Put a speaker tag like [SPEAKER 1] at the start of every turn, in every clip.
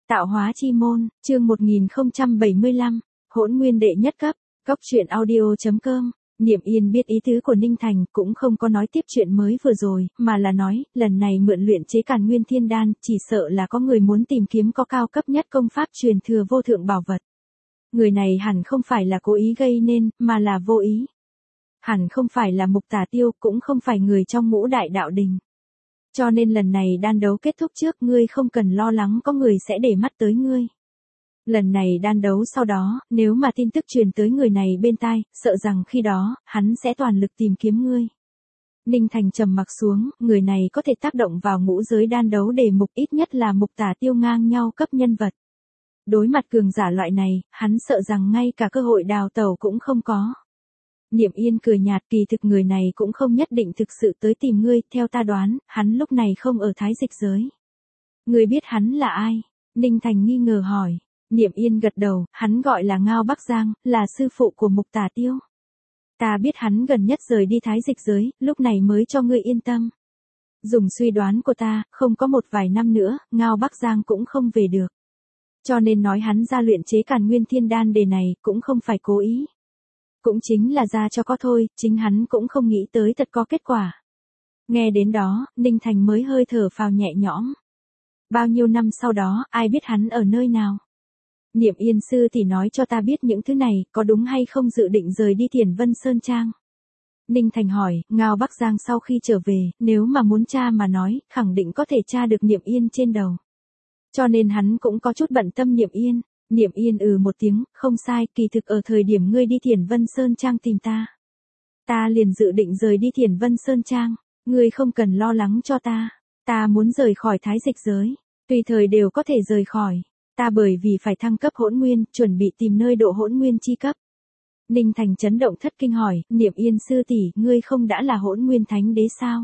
[SPEAKER 1] Tạo hóa chi môn, chương 1075, hỗn nguyên đệ nhất cấp, Cóc truyện audio.com. Niệm Yên biết ý tứ của Ninh Thành, cũng không có nói tiếp chuyện mới vừa rồi, mà là nói, lần này mượn luyện chế Càn Nguyên Thiên Đan, chỉ sợ là có người muốn tìm kiếm có cao cấp nhất công pháp truyền thừa vô thượng bảo vật. Người này hẳn không phải là cố ý gây nên, mà là vô ý. Hẳn không phải là Mục Tả Tiêu, cũng không phải người trong ngũ đại đạo đình. Cho nên lần này đan đấu kết thúc trước, ngươi không cần lo lắng có người sẽ để mắt tới ngươi. Lần này đan đấu sau đó, nếu mà tin tức truyền tới người này bên tai, sợ rằng khi đó, hắn sẽ toàn lực tìm kiếm ngươi. Ninh Thành trầm mặc xuống, người này có thể tác động vào ngũ giới đan đấu đề mục, ít nhất là Mục Tả Tiêu ngang nhau cấp nhân vật. Đối mặt cường giả loại này, hắn sợ rằng ngay cả cơ hội đào tẩu cũng không có. Niệm Yên cười nhạt, kỳ thực người này cũng không nhất định thực sự tới tìm ngươi, theo ta đoán, hắn lúc này không ở Thái Dịch giới. Ngươi biết hắn là ai? Ninh Thành nghi ngờ hỏi. Niệm Yên gật đầu, hắn gọi là Ngao Bắc Giang, là sư phụ của Mục Tả Tiêu. Ta biết hắn gần nhất rời đi Thái Dịch giới, lúc này mới cho ngươi yên tâm. Dùng suy đoán của ta, không có một vài năm nữa, Ngao Bắc Giang cũng không về được. Cho nên nói hắn ra luyện chế Càn Nguyên Thiên Đan đề này, cũng không phải cố ý. Cũng chính là ra cho có thôi, chính hắn cũng không nghĩ tới thật có kết quả. Nghe đến đó, Ninh Thành mới hơi thở phào nhẹ nhõm. Bao nhiêu năm sau đó, ai biết hắn ở nơi nào? Niệm Yên sư thì nói cho ta biết những thứ này, có đúng hay không dự định rời đi Thiền Vân Sơn Trang? Ninh Thành hỏi, Ngao Bắc Giang sau khi trở về, nếu mà muốn tra mà nói, khẳng định có thể tra được Niệm Yên trên đầu. Cho nên hắn cũng có chút bận tâm Niệm Yên. Niệm Yên một tiếng, không sai, kỳ thực ở thời điểm ngươi đi Thiền Vân Sơn Trang tìm ta. Ta liền dự định rời đi Thiền Vân Sơn Trang, ngươi không cần lo lắng cho ta. Ta muốn rời khỏi Thái Dịch giới, tùy thời đều có thể rời khỏi. Ta bởi vì phải thăng cấp hỗn nguyên, chuẩn bị tìm nơi độ hỗn nguyên chi cấp. Ninh Thành chấn động thất kinh hỏi, Niệm Yên sư tỷ, ngươi không đã là hỗn nguyên thánh đế sao?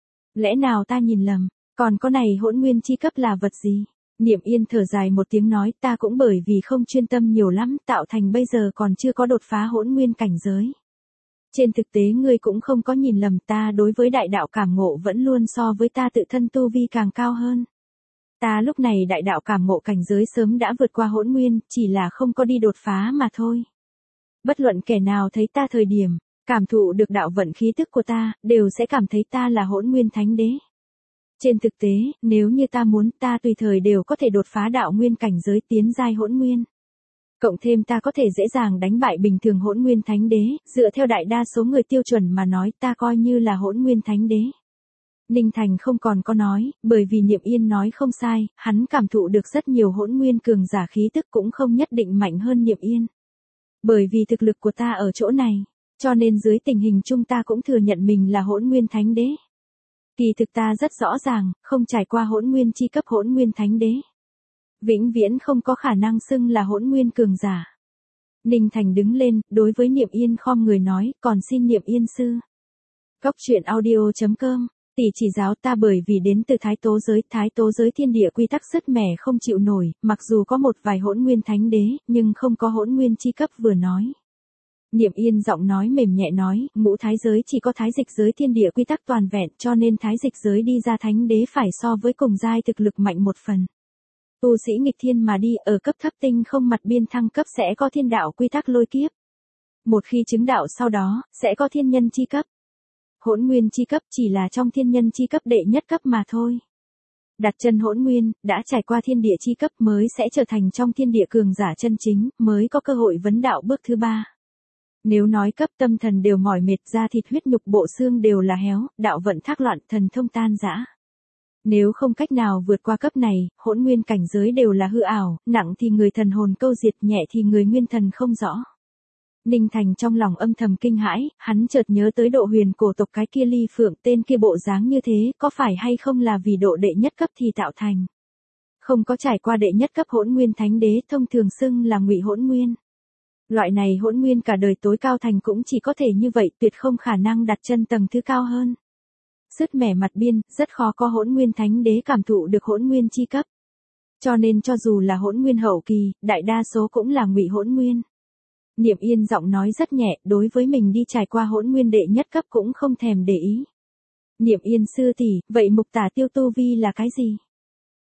[SPEAKER 1] Lẽ nào ta nhìn lầm, còn có này hỗn nguyên chi cấp là vật gì? Niệm Yên thở dài một tiếng nói, ta cũng bởi vì không chuyên tâm nhiều lắm, tạo thành bây giờ còn chưa có đột phá hỗn nguyên cảnh giới. Trên thực tế ngươi cũng không có nhìn lầm, ta đối với đại đạo cảm ngộ vẫn luôn so với ta tự thân tu vi càng cao hơn. Ta lúc này đại đạo cảm ngộ cảnh giới sớm đã vượt qua hỗn nguyên, chỉ là không có đi đột phá mà thôi. Bất luận kẻ nào thấy ta thời điểm, cảm thụ được đạo vận khí tức của ta, đều sẽ cảm thấy ta là hỗn nguyên thánh đế. Trên thực tế, nếu như ta muốn, ta tùy thời đều có thể đột phá đạo nguyên cảnh giới tiến giai hỗn nguyên. Cộng thêm ta có thể dễ dàng đánh bại bình thường hỗn nguyên thánh đế, dựa theo đại đa số người tiêu chuẩn mà nói, ta coi như là hỗn nguyên thánh đế. Ninh Thành không còn có nói, bởi vì Niệm Yên nói không sai, hắn cảm thụ được rất nhiều hỗn nguyên cường giả khí tức cũng không nhất định mạnh hơn Niệm Yên. Bởi vì thực lực của ta ở chỗ này, cho nên dưới tình hình chung ta cũng thừa nhận mình là hỗn nguyên thánh đế. Kỳ thực ta rất rõ ràng, không trải qua hỗn nguyên chi cấp hỗn nguyên thánh đế, vĩnh viễn không có khả năng xưng là hỗn nguyên cường giả. Ninh Thành đứng lên, đối với Niệm Yên khom người nói, còn xin Niệm Yên sư. Cóc truyện audio.com, tỷ chỉ giáo ta bởi vì đến từ Thái Tố giới thiên địa quy tắc sứt mẻ không chịu nổi, mặc dù có một vài hỗn nguyên thánh đế, nhưng không có hỗn nguyên chi cấp vừa nói. Niệm Yên giọng nói mềm nhẹ nói, ngũ thái giới chỉ có Thái Dịch giới thiên địa quy tắc toàn vẹn, cho nên Thái Dịch giới đi ra thánh đế phải so với cùng giai thực lực mạnh một phần. Tu sĩ nghịch thiên mà đi, ở cấp thấp tinh không mặt biên thăng cấp sẽ có thiên đạo quy tắc lôi kiếp. Một khi chứng đạo sau đó, sẽ có thiên nhân chi cấp. Hỗn nguyên chi cấp chỉ là trong thiên nhân chi cấp đệ nhất cấp mà thôi. Đặt chân hỗn nguyên, đã trải qua thiên địa chi cấp mới sẽ trở thành trong thiên địa cường giả chân chính, mới có cơ hội vấn đạo bước thứ 3. Nếu nói cấp tâm thần đều mỏi mệt, da thịt huyết nhục bộ xương đều là héo, đạo vận thác loạn, thần thông tan rã. Nếu không cách nào vượt qua cấp này, hỗn nguyên cảnh giới đều là hư ảo, nặng thì người thần hồn câu diệt, nhẹ thì người nguyên thần không rõ. Ninh Thành trong lòng âm thầm kinh hãi, hắn chợt nhớ tới độ huyền cổ tộc cái kia ly phượng, tên kia bộ dáng như thế, có phải hay không là vì độ đệ nhất cấp thì tạo thành. Không có trải qua đệ nhất cấp hỗn nguyên thánh đế, thông thường xưng là ngụy hỗn nguyên. Loại này hỗn nguyên cả đời tối cao thành cũng chỉ có thể như vậy, tuyệt không khả năng đặt chân tầng thứ cao hơn. Sứt mẻ mặt biên, rất khó có hỗn nguyên thánh đế cảm thụ được hỗn nguyên chi cấp. Cho nên cho dù là hỗn nguyên hậu kỳ, đại đa số cũng là ngụy hỗn nguyên. Niệm Yên giọng nói rất nhẹ, đối với mình đi trải qua hỗn nguyên đệ nhất cấp cũng không thèm để ý. Niệm Yên sư tỷ, vậy Mục Tả Tiêu tu vi là cái gì?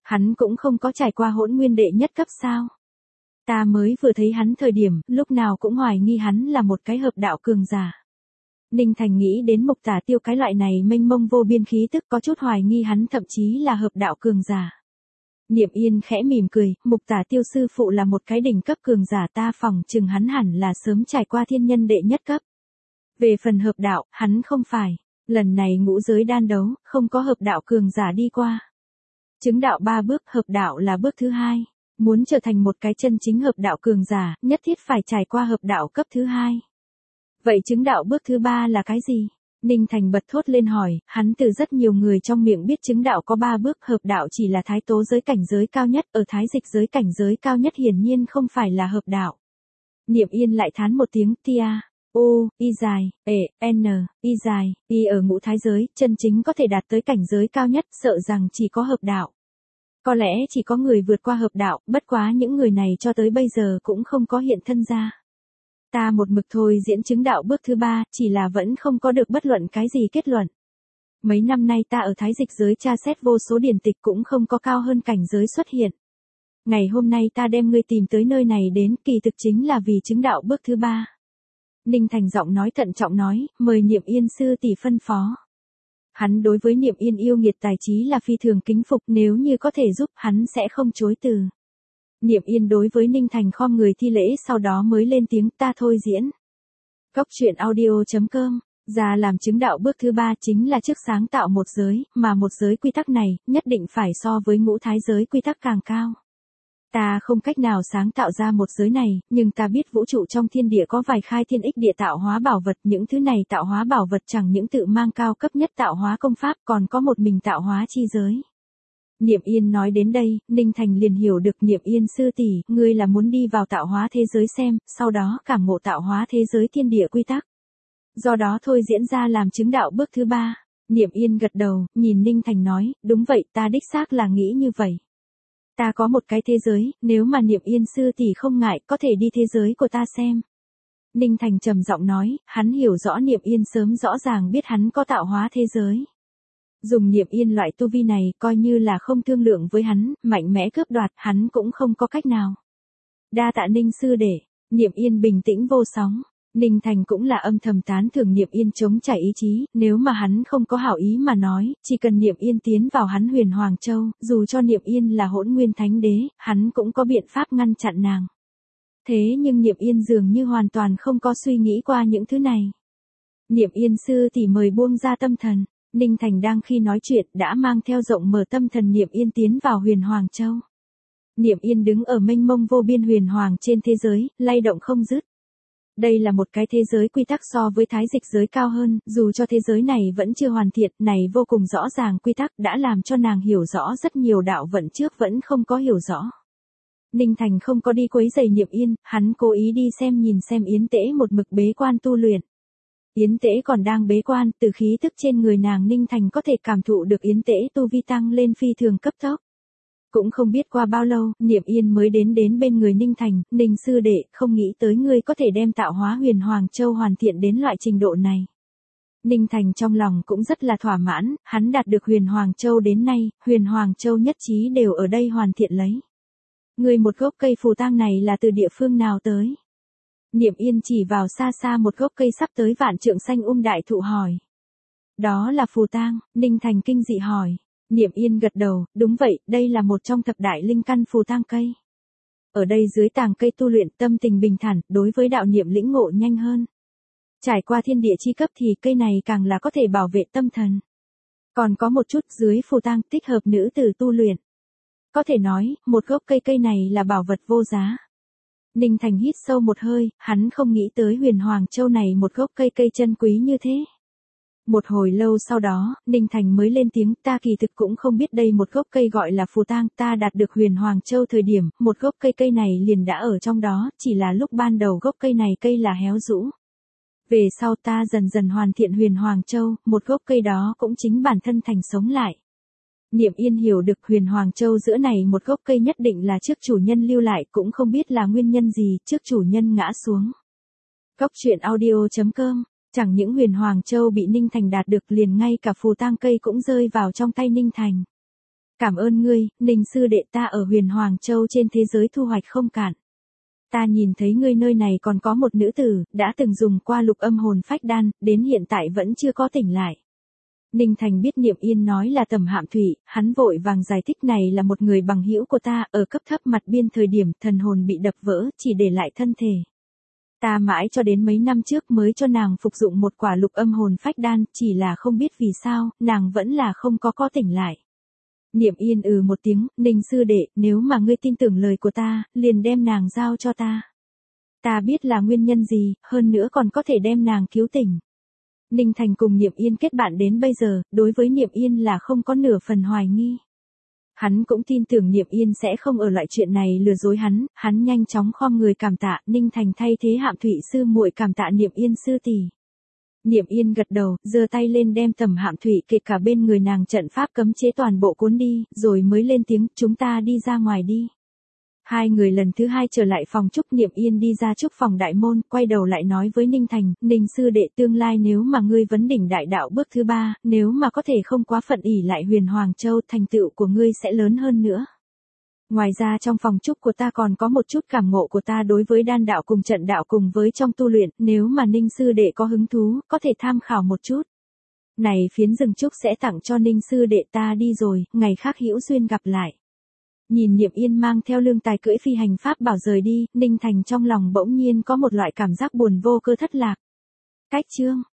[SPEAKER 1] Hắn cũng không có trải qua hỗn nguyên đệ nhất cấp sao. Ta mới vừa thấy hắn thời điểm, lúc nào cũng hoài nghi hắn là một cái hợp đạo cường giả. Ninh Thành nghĩ đến Mục Tả Tiêu cái loại này mênh mông vô biên khí tức, có chút hoài nghi hắn thậm chí là hợp đạo cường giả. Niệm Yên khẽ mỉm cười, Mục Tả Tiêu sư phụ là một cái đỉnh cấp cường giả, ta phỏng chừng hắn hẳn là sớm trải qua thiên nhân đệ nhất cấp. Về phần hợp đạo, hắn không phải. Lần này ngũ giới đan đấu, không có hợp đạo cường giả đi qua. Chứng đạo 3 bước, hợp đạo là bước thứ 2. Muốn trở thành một cái chân chính hợp đạo cường giả, nhất thiết phải trải qua hợp đạo cấp thứ 2. Vậy chứng đạo bước thứ 3 là cái gì? Ninh Thành bật thốt lên hỏi, hắn từ rất nhiều người trong miệng biết chứng đạo có 3 bước, hợp đạo chỉ là thái tố giới cảnh giới cao nhất, ở thái dịch giới cảnh giới cao nhất hiển nhiên không phải là hợp đạo. Niệm Yên lại thán một tiếng, tia, u, y dài, n, y dài, y ở ngũ thái giới, chân chính có thể đạt tới cảnh giới cao nhất, sợ rằng chỉ có hợp đạo. Có lẽ chỉ có người vượt qua hợp đạo, bất quá những người này cho tới bây giờ cũng không có hiện thân ra. Ta một mực thôi diễn chứng đạo bước thứ 3, chỉ là vẫn không có được bất luận cái gì kết luận. Mấy năm nay ta ở thái dịch giới tra xét vô số điển tịch cũng không có cao hơn cảnh giới xuất hiện. Ngày hôm nay ta đem ngươi tìm tới nơi này đến, kỳ thực chính là vì chứng đạo bước thứ 3. Ninh Thành giọng nói thận trọng nói, mời Niệm Yên sư tỷ phân phó. Hắn đối với Niệm Yên yêu nghiệt tài trí là phi thường kính phục, nếu như có thể giúp hắn sẽ không chối từ. Niệm Yên đối với Ninh Thành khom người thi lễ, sau đó mới lên tiếng, ta thôi diễn. Cóc truyện audio.com, ra làm chứng đạo bước thứ 3 chính là trước sáng tạo một giới, mà một giới quy tắc này, nhất định phải so với ngũ thái giới quy tắc càng cao. Ta không cách nào sáng tạo ra một giới này, nhưng ta biết vũ trụ trong thiên địa có vài khai thiên ích địa tạo hóa bảo vật, những thứ này tạo hóa bảo vật chẳng những tự mang cao cấp nhất tạo hóa công pháp, còn có một mình tạo hóa chi giới. Niệm Yên nói đến đây, Ninh Thành liền hiểu được, Niệm Yên sư tỷ, ngươi là muốn đi vào tạo hóa thế giới xem, sau đó cảm ngộ tạo hóa thế giới thiên địa quy tắc. Do đó thôi diễn ra làm chứng đạo bước thứ 3. Niệm Yên gật đầu, nhìn Ninh Thành nói, đúng vậy, ta đích xác là nghĩ như vậy. Ta có một cái thế giới, nếu mà Niệm Yên sư tỷ không ngại, có thể đi thế giới của ta xem. Ninh Thành trầm giọng nói, hắn hiểu rõ Niệm Yên sớm rõ ràng biết hắn có tạo hóa thế giới. Dùng Niệm Yên loại tu vi này, coi như là không thương lượng với hắn, mạnh mẽ cướp đoạt, hắn cũng không có cách nào. Đa tạ Ninh sư đệ. Niệm Yên bình tĩnh vô sóng. Ninh Thành cũng là âm thầm tán thưởng Niệm Yên chống trải ý chí, nếu mà hắn không có hảo ý mà nói, chỉ cần Niệm Yên tiến vào hắn Huyền Hoàng Châu, dù cho Niệm Yên là Hỗn Nguyên Thánh Đế, hắn cũng có biện pháp ngăn chặn nàng. Thế nhưng Niệm Yên dường như hoàn toàn không có suy nghĩ qua những thứ này. Niệm Yên sư tỷ mời buông ra tâm thần. Ninh Thành đang khi nói chuyện đã mang theo rộng mở tâm thần Niệm Yên tiến vào Huyền Hoàng Châu. Niệm Yên đứng ở mênh mông vô biên huyền hoàng trên thế giới, lay động không dứt. Đây là một cái thế giới quy tắc so với thái dịch giới cao hơn, dù cho thế giới này vẫn chưa hoàn thiện, này vô cùng rõ ràng quy tắc đã làm cho nàng hiểu rõ rất nhiều đạo vận trước vẫn không có hiểu rõ. Ninh Thành không có đi quấy rầy Niệm Yên, hắn cố ý đi nhìn xem Yến Tễ một mực bế quan tu luyện. Yến Tễ còn đang bế quan, từ khí tức trên người nàng Ninh Thành có thể cảm thụ được Yến Tễ tu vi tăng lên phi thường cấp tốc. Cũng không biết qua bao lâu, Niệm Yên mới đến bên người Ninh Thành, Ninh sư đệ, không nghĩ tới ngươi có thể đem tạo hóa Huyền Hoàng Châu hoàn thiện đến loại trình độ này. Ninh Thành trong lòng cũng rất là thỏa mãn, hắn đạt được Huyền Hoàng Châu đến nay, Huyền Hoàng Châu nhất trí đều ở đây hoàn thiện lấy. Ngươi một gốc cây phù tang này là từ địa phương nào tới? Niệm Yên chỉ vào xa xa một gốc cây sắp tới vạn trượng xanh đại thụ hỏi. Đó là phù tang, Ninh Thành kinh dị hỏi. Niệm Yên gật đầu, đúng vậy, đây là một trong thập đại linh căn phù tang cây. Ở đây dưới tàng cây tu luyện tâm tình bình thản, đối với đạo niệm lĩnh ngộ nhanh hơn. Trải qua thiên địa chi cấp thì cây này càng là có thể bảo vệ tâm thần. Còn có một chút dưới phù tang thích hợp nữ tử tu luyện. Có thể nói, một gốc cây này là bảo vật vô giá. Ninh Thành hít sâu một hơi, hắn không nghĩ tới Huyền Hoàng Châu này một gốc cây chân quý như thế. Một hồi lâu sau đó, Ninh Thành mới lên tiếng, ta kỳ thực cũng không biết đây một gốc cây gọi là phù tang, ta đạt được Huyền Hoàng Châu thời điểm, một gốc cây này liền đã ở trong đó, chỉ là lúc ban đầu gốc cây này là héo rũ. Về sau ta dần dần hoàn thiện Huyền Hoàng Châu, một gốc cây đó cũng chính bản thân thành sống lại. Niệm Yên hiểu được Huyền Hoàng Châu giữa này một gốc cây nhất định là trước chủ nhân lưu lại, cũng không biết là nguyên nhân gì, trước chủ nhân ngã xuống. Cóc truyện audio.com, chẳng những Huyền Hoàng Châu bị Ninh Thành đạt được, liền ngay cả phù tang cây cũng rơi vào trong tay Ninh Thành. Cảm ơn ngươi, Ninh sư đệ, ta ở Huyền Hoàng Châu trên thế giới thu hoạch không cạn. Ta nhìn thấy ngươi nơi này còn có một nữ tử, đã từng dùng qua lục âm hồn phách đan, đến hiện tại vẫn chưa có tỉnh lại. Ninh Thành biết Niệm Yên nói là Tầm Hạm Thủy, hắn vội vàng giải thích này là một người bằng hữu của ta, ở cấp thấp mặt biên thời điểm thần hồn bị đập vỡ, chỉ để lại thân thể. Ta mãi cho đến mấy năm trước mới cho nàng phục dụng một quả lục âm hồn phách đan, chỉ là không biết vì sao, nàng vẫn là không có tỉnh lại. Niệm Yên một tiếng, Ninh sư đệ, nếu mà ngươi tin tưởng lời của ta, liền đem nàng giao cho ta. Ta biết là nguyên nhân gì, hơn nữa còn có thể đem nàng cứu tỉnh. Ninh Thành cùng Niệm Yên kết bạn đến bây giờ, đối với Niệm Yên là không có nửa phần hoài nghi. Hắn cũng tin tưởng Niệm Yên sẽ không ở loại chuyện này lừa dối hắn nhanh chóng khom người cảm tạ, Ninh Thành thay thế Hạm Thủy sư muội cảm tạ Niệm Yên sư tỷ. Niệm Yên gật đầu, giơ tay lên đem Tầm Hạm Thủy kể cả bên người nàng trận pháp cấm chế toàn bộ cuốn đi, rồi mới lên tiếng, chúng ta đi ra ngoài đi. Hai người lần thứ hai trở lại phòng trúc, Niệm Yên đi ra trúc phòng đại môn, quay đầu lại nói với Ninh Thành, Ninh sư đệ, tương lai nếu mà ngươi vấn đỉnh đại đạo bước thứ 3, nếu mà có thể không quá phận ỷ lại Huyền Hoàng Châu, thành tựu của ngươi sẽ lớn hơn nữa. Ngoài ra trong phòng trúc của ta còn có một chút cảm ngộ của ta đối với đan đạo cùng trận đạo cùng với trong tu luyện, nếu mà Ninh sư đệ có hứng thú, có thể tham khảo một chút. Này phiến rừng trúc sẽ tặng cho Ninh sư đệ, ta đi rồi, ngày khác hữu duyên gặp lại. Nhìn Niệm Yên mang theo lương tài cưỡi phi hành pháp bảo rời đi, Ninh Thành trong lòng bỗng nhiên có một loại cảm giác buồn vô cơ thất lạc. Cách chương